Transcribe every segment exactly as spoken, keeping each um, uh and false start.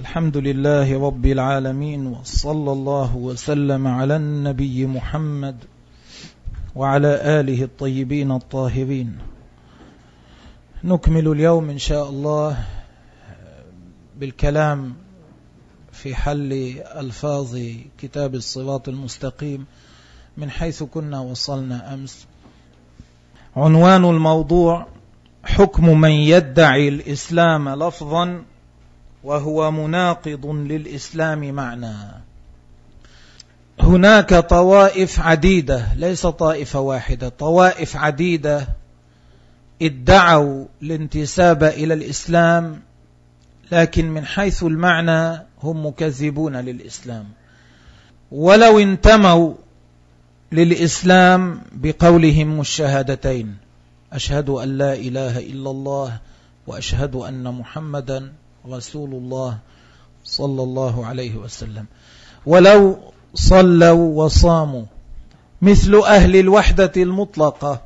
الحمد لله رب العالمين، وصلى الله وسلم على النبي محمد وعلى آله الطيبين الطاهرين. نكمل اليوم إن شاء الله بالكلام في حل ألفاظ كتاب الصراط المستقيم من حيث كنا وصلنا أمس. عنوان الموضوع: حكم من يدعي الإسلام لفظا وهو مناقض للإسلام معنى. هناك طوائف عديدة، ليس طائفة واحدة، طوائف عديدة ادعوا الانتساب إلى الإسلام، لكن من حيث المعنى هم مكذبون للإسلام، ولو انتموا للإسلام بقولهم الشهادتين: أشهد أن لا إله إلا الله وأشهد أن محمدا رسول الله صلى الله عليه وسلم، ولو صلوا وصاموا، مثل أهل الوحدة المطلقة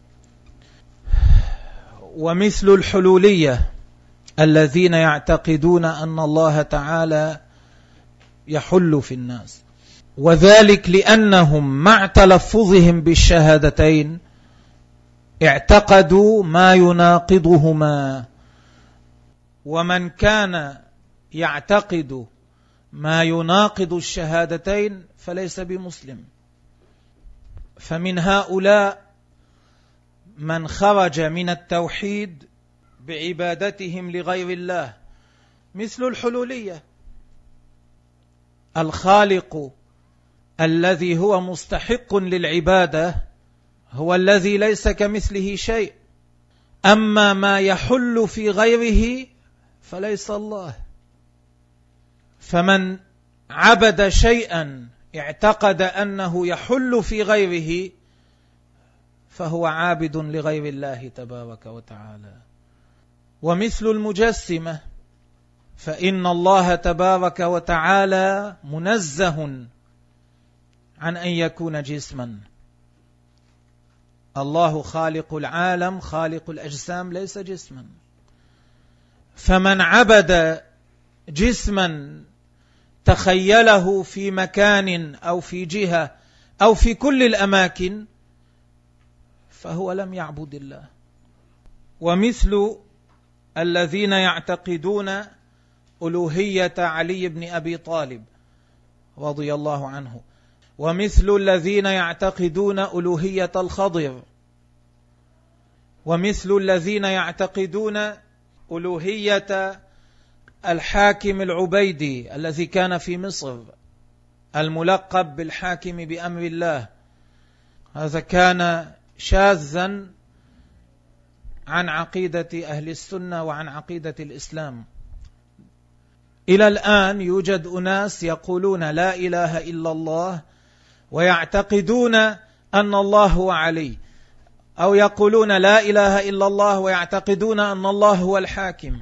ومثل الحلولية الذين يعتقدون أن الله تعالى يحل في الناس، وذلك لأنهم مع تلفظهم بالشهادتين اعتقدوا ما يناقضهما. ومن كان يعتقد ما يناقض الشهادتين فليس بمسلم. فمن هؤلاء من خرج من التوحيد بعبادتهم لغير الله، مثل الحلولية. الخالق الذي هو مستحق للعبادة هو الذي ليس كمثله شيء، أما ما يحل في غيره فليس الله. فمن عبد شيئا اعتقد أنه يحل في غيره فهو عابد لغير الله تبارك وتعالى. ومثل المجسمة، فإن الله تبارك وتعالى منزه عن أن يكون جسما. الله خالق العالم، خالق الأجسام، ليس جسما. فمن عبد جسما تخيله في مكان أو في جهة أو في كل الأماكن فهو لم يعبد الله. ومثل الذين يعتقدون ألوهية علي بن أبي طالب رضي الله عنه، ومثل الذين يعتقدون ألوهية الخضر، ومثل الذين يعتقدون ألوهية الحاكم العبيدي الذي كان في مصر الملقب بالحاكم بأمر الله. هذا كان شاذا عن عقيدة أهل السنة وعن عقيدة الإسلام. إلى الآن يوجد أناس يقولون لا إله إلا الله ويعتقدون أن الله هو علي، أو يقولون لا إله إلا الله ويعتقدون أن الله هو الحاكم.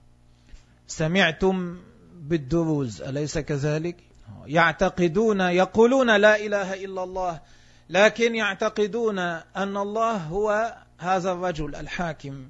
سمعتم بالدروز، أليس كذلك؟ يعتقدون يقولون لا إله إلا الله، لكن يعتقدون أن الله هو هذا الرجل الحاكم.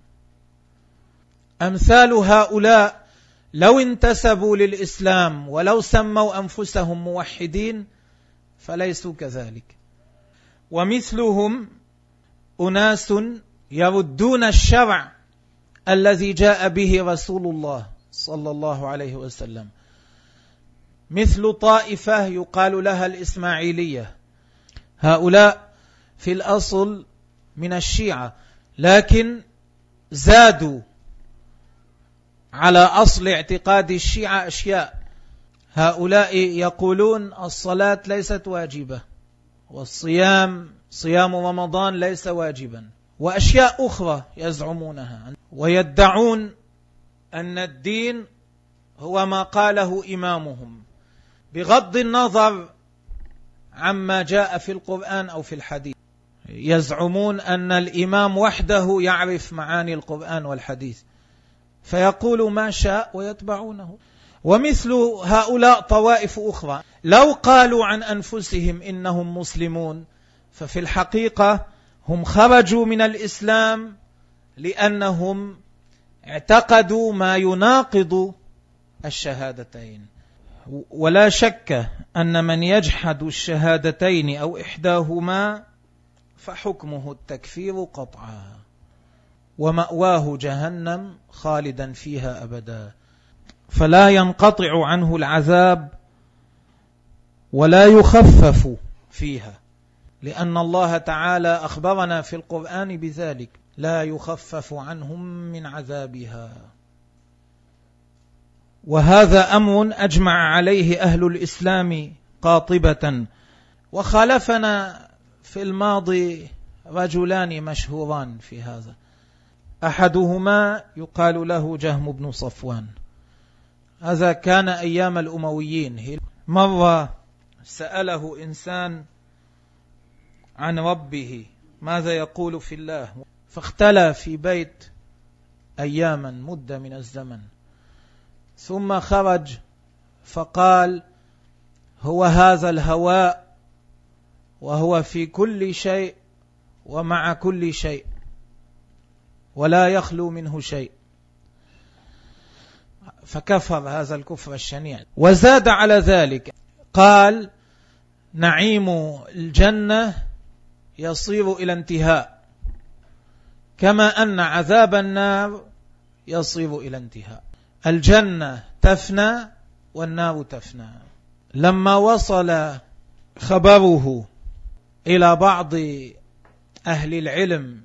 أمثال هؤلاء لو انتسبوا للإسلام ولو سموا أنفسهم موحدين فليسوا كذلك. ومثلهم أناس يردون الشرع الذي جاء به رسول الله صلى الله عليه وسلم، مثل طائفة يقال لها الإسماعيلية. هؤلاء في الأصل من الشيعة، لكن زادوا على أصل اعتقاد الشيعة أشياء. هؤلاء يقولون الصلاة ليست واجبة، والصيام صيام رمضان ليس واجبا، وأشياء أخرى يزعمونها، ويدعون أن الدين هو ما قاله إمامهم بغض النظر عما جاء في القرآن أو في الحديث. يزعمون أن الإمام وحده يعرف معاني القرآن والحديث، فيقول ما شاء ويتبعونه. ومثل هؤلاء طوائف أخرى لو قالوا عن أنفسهم إنهم مسلمون ففي الحقيقة هم خرجوا من الإسلام لأنهم اعتقدوا ما يناقض الشهادتين. ولا شك أن من يجحد الشهادتين أو إحداهما فحكمه التكفير قطعا، ومأواه جهنم خالدا فيها أبدا، فلا ينقطع عنه العذاب ولا يخفف فيها، لأن الله تعالى أخبرنا في القرآن بذلك: لا يخفف عنهم من عذابها. وهذا أمر أجمع عليه أهل الإسلام قاطبة. وخالفنا في الماضي رجلان مشهوران في هذا، أحدهما يقال له جهم بن صفوان، هذا كان أيام الأمويين. مرة سأله إنسان عن ربه ماذا يقول في الله، فاختلى في بيت أياما مدة من الزمن، ثم خرج فقال: هو هذا الهواء، وهو في كل شيء ومع كل شيء، ولا يخلو منه شيء. فكفر هذا الكفر الشنيع. وزاد على ذلك قال: نعيم الجنة يصير إلى انتهاء، كما أن عذاب النار يصير إلى انتهاء. الجنة تفنى والنار تفنى. لما وصل خبره إلى بعض أهل العلم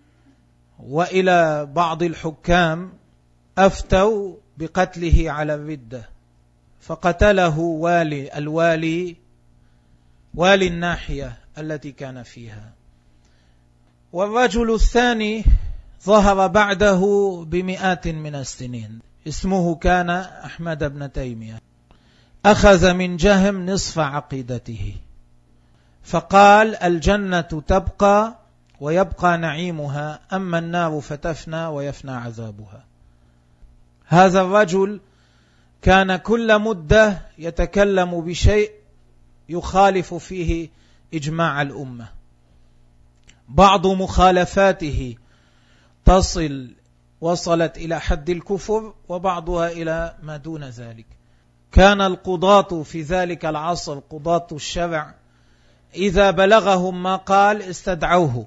وإلى بعض الحكام، أفتوا بقتله على الردة، فقتله والي الوالي والي الناحية التي كان فيها. والرجل الثاني ظهر بعده بمئات من السنين، اسمه كان أحمد بن تيمية، أخذ من جهم نصف عقيدته، فقال: الجنة تبقى ويبقى نعيمها، أما النار فتفنى ويفنى عذابها. هذا الرجل كان كل مدة يتكلم بشيء يخالف فيه إجماع الأمة. بعض مخالفاته تصل وصلت إلى حد الكفر، وبعضها إلى ما دون ذلك. كان القضاة في ذلك العصر، قضاة الشرع، إذا بلغهم ما قال استدعوه،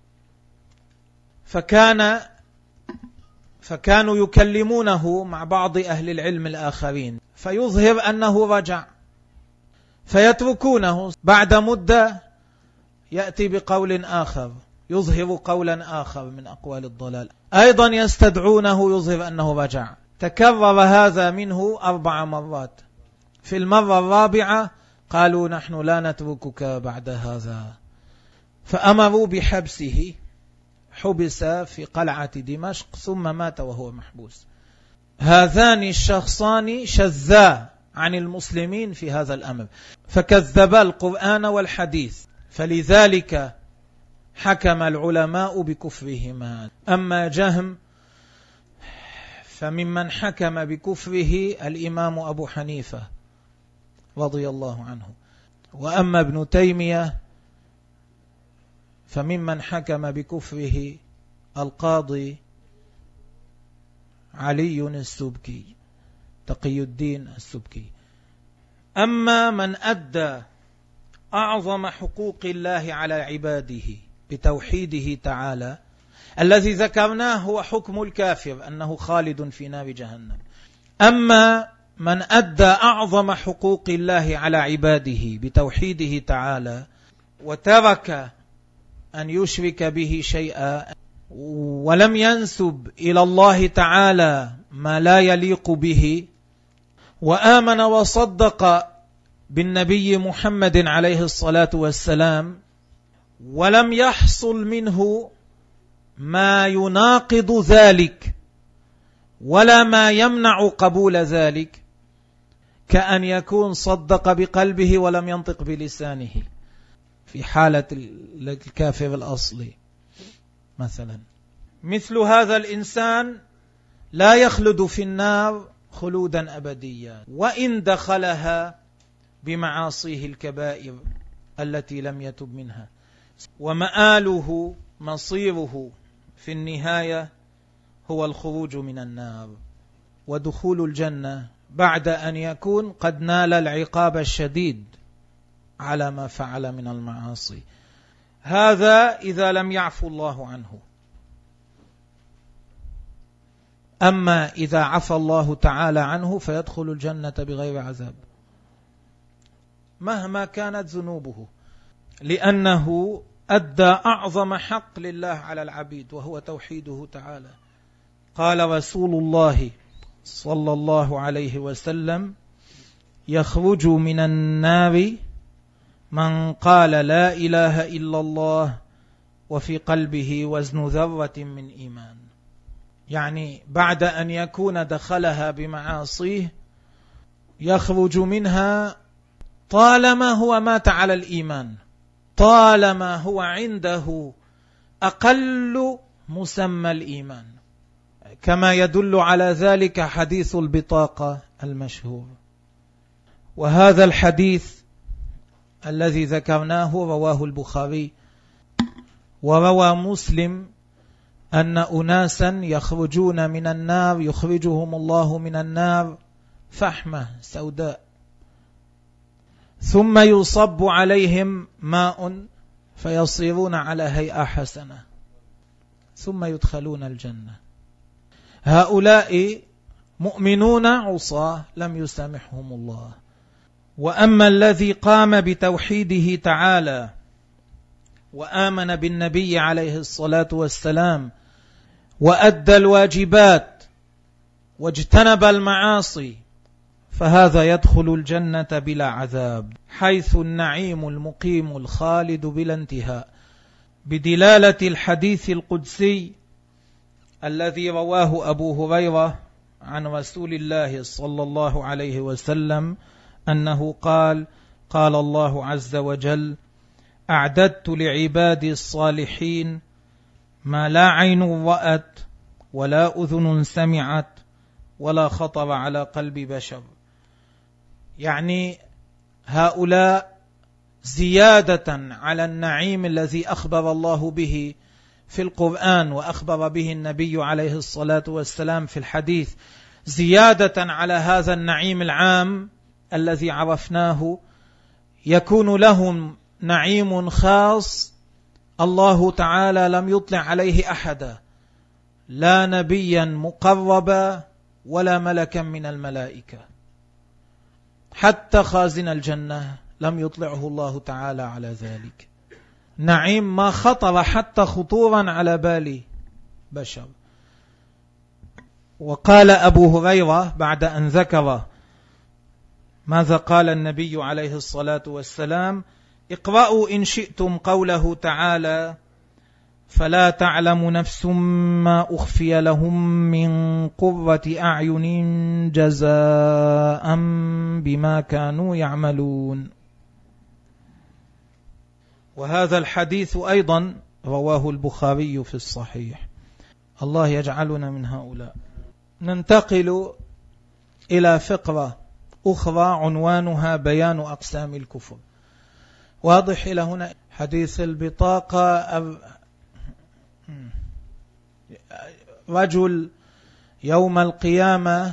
فكان فكانوا يكلمونه مع بعض أهل العلم الآخرين، فيظهر أنه رجع، فيتركونه. بعد مدة يأتي بقول آخر يظهر قولا آخر من أقوال الضلال، أيضا يستدعونه يظهر أنه رجع. تكرر هذا منه أربع مرات. في المرة الرابعة قالوا: نحن لا نتركك بعد هذا، فأمروا بحبسه. حبس في قلعة دمشق ثم مات وهو محبوس. هذان الشخصان شذا عن المسلمين في هذا الأمر، فكذبا القرآن والحديث، فلذلك حكم العلماء بكفرهما. أما جهم فممن حكم بكفره الإمام أبو حنيفة رضي الله عنه، وأما ابن تيمية فممن حكم بكفره القاضي علي السبكي، تقي الدين السبكي. أما من أدى أعظم حقوق الله على عباده بتوحيده تعالى، الذي ذكرناه هو حكم الكافر أنه خالد في نار جهنم. أما من أدى أعظم حقوق الله على عباده بتوحيده تعالى وترك أن يشرك به شيئا، ولم ينسب إلى الله تعالى ما لا يليق به، وآمن وصدق بالنبي محمد عليه الصلاة والسلام، ولم يحصل منه ما يناقض ذلك ولا ما يمنع قبول ذلك، كأن يكون صدق بقلبه ولم ينطق بلسانه في حالة الكافر الأصلي مثلا. مثل هذا الإنسان لا يخلد في النار خلودا أبديا، وإن دخلها بمعاصيه الكبائر التي لم يتب منها، ومآله مصيره في النهاية هو الخروج من النار ودخول الجنة بعد أن يكون قد نال العقاب الشديد على ما فعل من المعاصي. هذا إذا لم يعفو الله عنه. أما إذا عفى الله تعالى عنه فيدخل الجنة بغير عذاب مهما كانت ذنوبه، لأنه أدى أعظم حق لله على العبيد وهو توحيده تعالى. قال رسول الله صلى الله عليه وسلم: يخرج من النار من قال لا إله إلا الله وفي قلبه وزن ذرة من إيمان. يعني بعد أن يكون دخلها بمعاصيه يخرج منها طالما هو مات على الإيمان، طالما هو عنده أقل مسمى الإيمان، كما يدل على ذلك حديث البطاقة المشهور. وهذا الحديث الذي ذكرناه رواه البخاري وروى مسلم أن أناسا يخرجون من النار يخرجهم الله من النار فحمة سوداء، ثم يصب عليهم ماء فيصيرون على هيئة حسنة ثم يدخلون الجنة. هؤلاء مؤمنون عصاة لم يسامحهم الله. وأما الذي قام بتوحيده تعالى وآمن بالنبي عليه الصلاة والسلام وأدى الواجبات واجتنب المعاصي فهذا يدخل الجنة بلا عذاب، حيث النعيم المقيم الخالد بلا انتهاء، بدلالة الحديث القدسي الذي رواه أبو هريرة عن رسول الله صلى الله عليه وسلم أنه قال: قال الله عز وجل: أعددت لعبادي الصالحين ما لا عين رأت ولا أذن سمعت ولا خطر على قلب بشر. يعني هؤلاء زيادة على النعيم الذي أخبر الله به في القرآن وأخبر به النبي عليه الصلاة والسلام في الحديث، زيادة على هذا النعيم العام الذي عرفناه، يكون لهم نعيم خاص الله تعالى لم يطلع عليه أحدا، لا نبيا مقربا ولا ملكا من الملائكة، حتى خازن الجنة لم يطلعه الله تعالى على ذلك. نعيم ما خطر حتى خطورا على بال بشر. وقال أبو هريرة بعد أن ذكر ماذا قال النبي عليه الصلاة والسلام: اقرأوا إن شئتم قوله تعالى: فلا تعلم نفس ما أخفي لهم من قرة أعين جزاء بما كانوا يعملون. وهذا الحديث أيضا رواه البخاري في الصحيح. الله يجعلنا من هؤلاء. ننتقل إلى فقرة أخرى عنوانها بيان أقسام الكفر. واضح إلى هنا حديث البطاقة. رجل يوم القيامة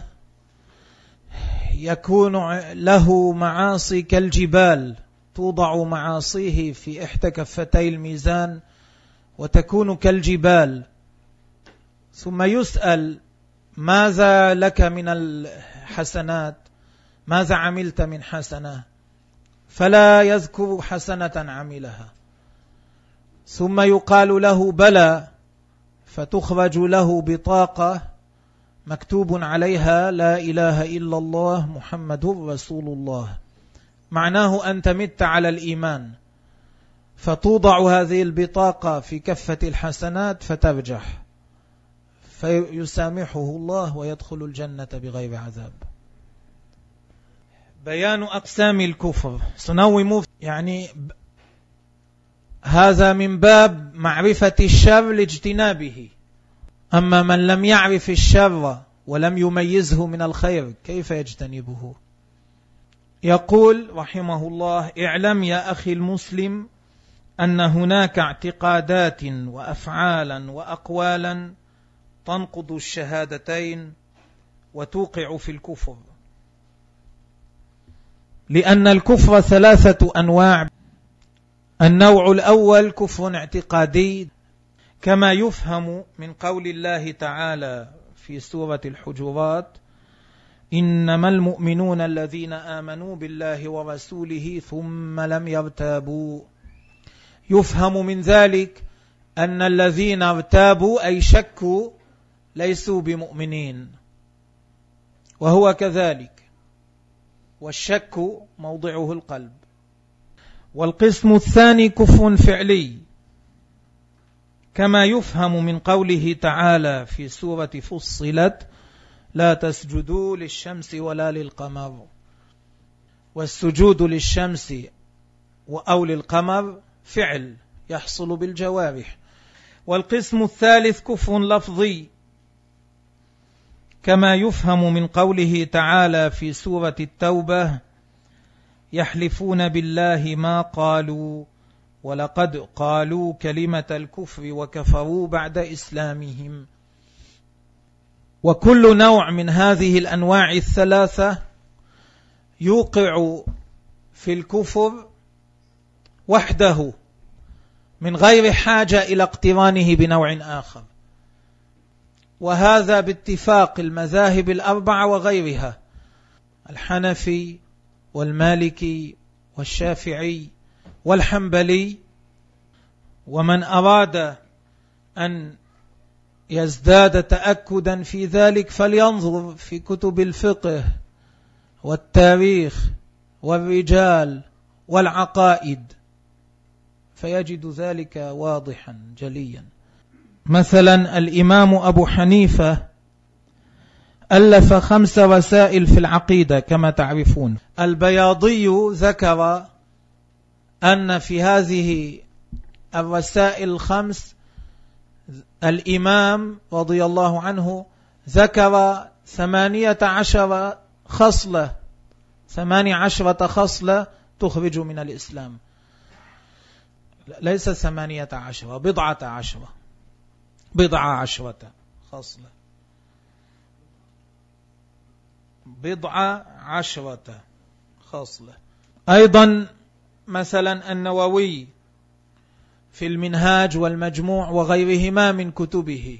يكون له معاصي كالجبال، توضع معاصيه في إحدى كفتي الميزان وتكون كالجبال، ثم يسأل: ماذا لك من الحسنات؟ ماذا عملت من حسنة؟ فلا يذكر حسنة عملها. ثم يقال له: بلى، فتخرج له بطاقة مكتوب عليها: لا إله إلا الله محمد رسول الله، معناه أنت مت على الإيمان. فتوضع هذه البطاقة في كفة الحسنات فترجح، فيسامحه الله ويدخل الجنة بغير عذاب. بيان أقسام الكفر. سنوم يعني هذا من باب معرفة الشر لاجتنابه. أما من لم يعرف الشر ولم يميزه من الخير كيف يجتنبه؟ يقول رحمه الله: اعلم يا أخي المسلم أن هناك اعتقادات وأفعالا وأقوالا تنقض الشهادتين وتوقع في الكفر. لأن الكفر ثلاثة أنواع. النوع الأول كفر اعتقادي، كما يفهم من قول الله تعالى في سورة الحجرات: إنما المؤمنون الذين آمنوا بالله ورسوله ثم لم يرتابوا. يفهم من ذلك أن الذين ارتابوا أي شكوا ليسوا بمؤمنين، وهو كذلك، والشك موضعه القلب. والقسم الثاني كفر فعلي، كما يفهم من قوله تعالى في سورة فصلت: لا تسجدوا للشمس ولا للقمر. والسجود للشمس أو للقمر فعل يحصل بالجوارح. والقسم الثالث كفر لفظي، كما يفهم من قوله تعالى في سورة التوبة: يحلفون بالله ما قالوا ولقد قالوا كلمة الكفر وكفروا بعد إسلامهم. وكل نوع من هذه الأنواع الثلاثة يوقع في الكفر وحده من غير حاجة إلى اقترانه بنوع آخر، وهذا باتفاق المذاهب الأربعة وغيرها: الحنفي والمالكي والشافعي والحنبلي. ومن أراد أن يزداد تأكدا في ذلك فلينظر في كتب الفقه والتاريخ والرجال والعقائد، فيجد ذلك واضحا جليا. مثلا الإمام أبو حنيفة ألف خمس رسائل في العقيدة كما تعرفون. البياضي ذكر أن في هذه الرسائل الخمس الإمام رضي الله عنه ذكر ثمانية عشر خصلة ثمانية عشرة خصلة تخرج من الإسلام. ليس ثمانية عشر، بضعة عشرة بضعة عشرة خصلة بضعة عشرة خصلة. أيضا مثلا النووي في المنهاج والمجموع وغيرهما من كتبه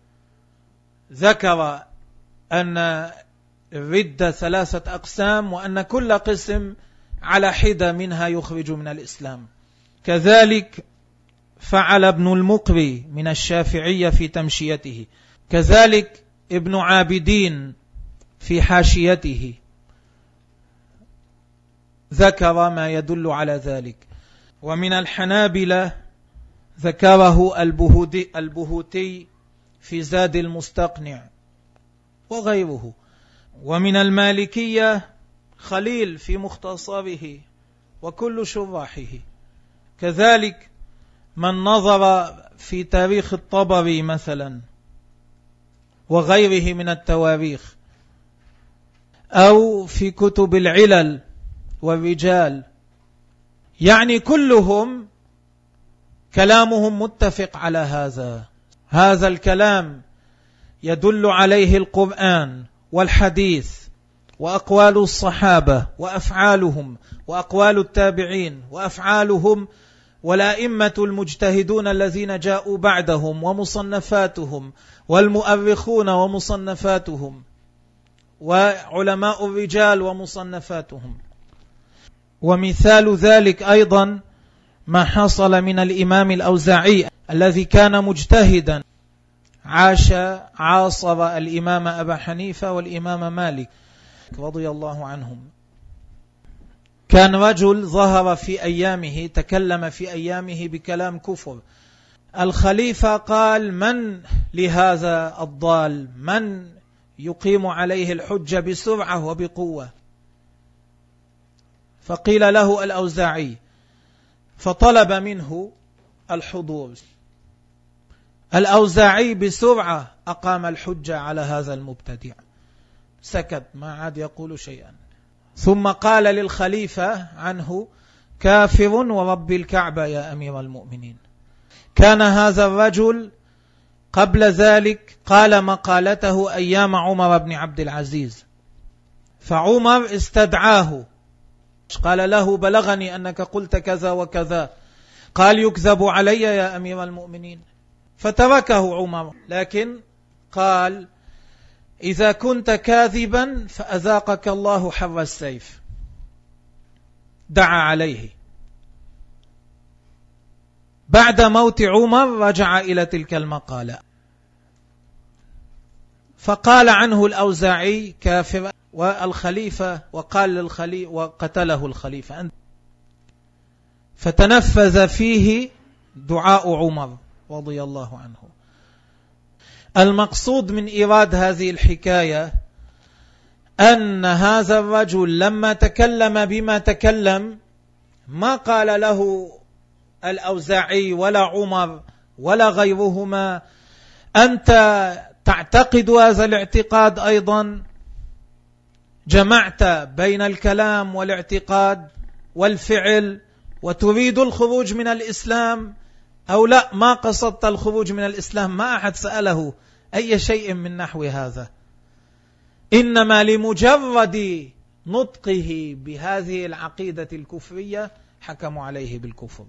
ذكر أن الردة ثلاثة أقسام، وأن كل قسم على حدة منها يخرج من الإسلام. كذلك فعل ابن المقري من الشافعية في تمشيته، كذلك ابن عابدين في حاشيته ذكر ما يدل على ذلك. ومن الحنابلة ذكره البهودي البهوتي في زاد المستقنع وغيره. ومن المالكية خليل في مختصره وكل شراحه. كذلك من نظر في تاريخ الطبري مثلا وغيره من التواريخ، أو في كتب العلل والرجال، يعني كلهم كلامهم متفق على هذا. هذا الكلام يدل عليه القرآن والحديث وأقوال الصحابة وأفعالهم وأقوال التابعين وأفعالهم والأئمة المجتهدون الذين جاءوا بعدهم ومصنفاتهم والمؤرخون ومصنفاتهم وعلماء الرجال ومصنفاتهم. ومثال ذلك أيضا ما حصل من الإمام الأوزاعي الذي كان مجتهدا، عاش عاصر الإمام أبا حنيفة والإمام مالك رضي الله عنهم. كان رجل ظهر في أيامه تكلم في أيامه بكلام كفر. الخليفة قال: من لهذا الضال؟ من يقيم عليه الحجة بسرعة وبقوة؟ فقيل له الأوزاعي، فطلب منه الحضور. الأوزاعي بسرعة أقام الحجة على هذا المبتدع، سكت ما عاد يقول شيئا، ثم قال للخليفة عنه: كافر ورب الكعبة يا أمير المؤمنين. كان هذا الرجل قبل ذلك قال مقالته أيام عمر بن عبد العزيز، فعمر استدعاه قال له بلغني أنك قلت كذا وكذا. قال يكذب علي يا أمير المؤمنين، فتركه عمر، لكن قال إذا كنت كاذبا فأذاقك الله حر السيف. دعا عليه. بعد موت عمر رجع إلى تلك المقالة، فقال عنه الأوزاعي كافر، والخليفة وقال للخليفة وقتله الخليفة، فتنفذ فيه دعاء عمر رضي الله عنه. المقصود من إيراد هذه الحكاية أن هذا الرجل لما تكلم بما تكلم ما قال له الأوزاعي ولا عمر ولا غيرهما أنت تعتقد هذا الاعتقاد أيضا؟ جمعت بين الكلام والاعتقاد والفعل وتريد الخروج من الإسلام أو لا، ما قصدت الخروج من الإسلام. ما أحد سأله أي شيء من نحو هذا، إنما لمجرد نطقه بهذه العقيدة الكفرية حكموا عليه بالكفر.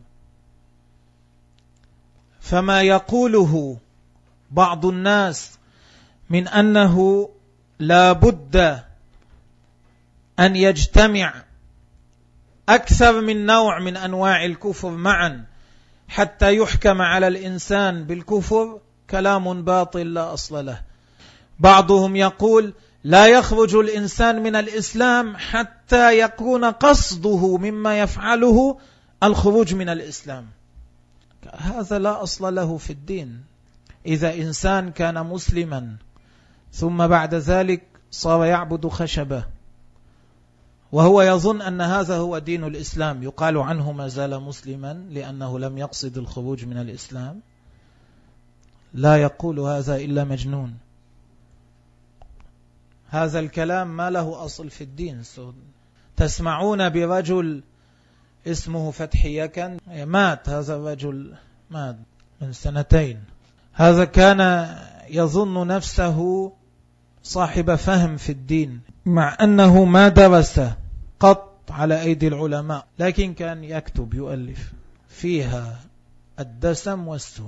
فما يقوله بعض الناس من أنه لا بد أن يجتمع أكثر من نوع من أنواع الكفر معا حتى يحكم على الإنسان بالكفر كلام باطل لا أصل له. بعضهم يقول لا يخرج الإنسان من الإسلام حتى يكون قصده مما يفعله الخروج من الإسلام. هذا لا أصل له في الدين. إذا إنسان كان مسلما ثم بعد ذلك صار يعبد خشبة وهو يظن أن هذا هو دين الإسلام، يقال عنه ما زال مسلما لأنه لم يقصد الخروج من الإسلام؟ لا يقول هذا إلا مجنون. هذا الكلام ما له أصل في الدين. تسمعون برجل اسمه فتحي يكن، مات هذا الرجل، مات من سنتين. هذا كان يظن نفسه صاحب فهم في الدين مع أنه ما درس قط على أيدي العلماء، لكن كان يكتب يؤلف فيها الدسم والسم.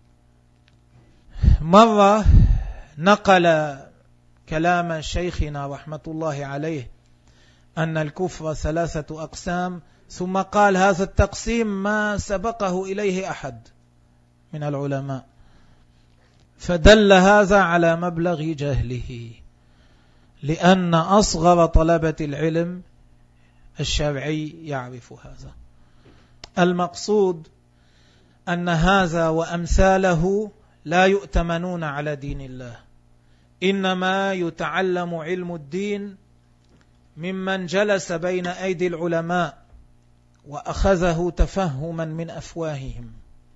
مرة نقل كلام شيخنا رحمة الله عليه أن الكفر ثلاثة أقسام، ثم قال هذا التقسيم ما سبقه إليه أحد من العلماء، فدل هذا على مبلغ جهله، لأن أصغر طلبة العلم الشرعي يعرف هذا. المقصود أن هذا وأمثاله لا يؤتمنون على دين الله، إنما يتعلم علم الدين ممن جلس بين أيدي العلماء وأخذه تفهما من أفواههم،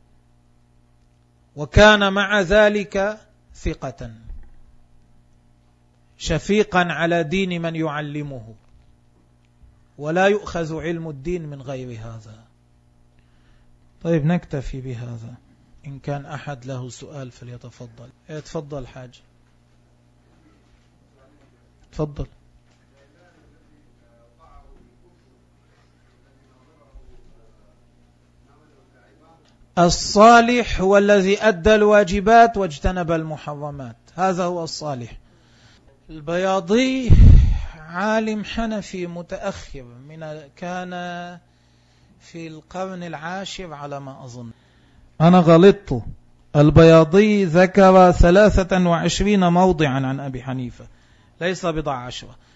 وكان مع ذلك ثقة شفيقا على دين من يعلمه، ولا يؤخذ علم الدين من غير هذا. طيب نكتفي بهذا، إن كان أحد له سؤال فليتفضل. يتفضل حاج، تفضل. الصالح هو الذي أدى الواجبات واجتنب المحرمات، هذا هو الصالح. البياضي عالم حنفي متأخر، من كان في القرن العاشر على ما أظن، أنا غلطت. البياضي ذكر ثلاثة وعشرين موضعا عن أبي حنيفة، ليس بضع عشرة.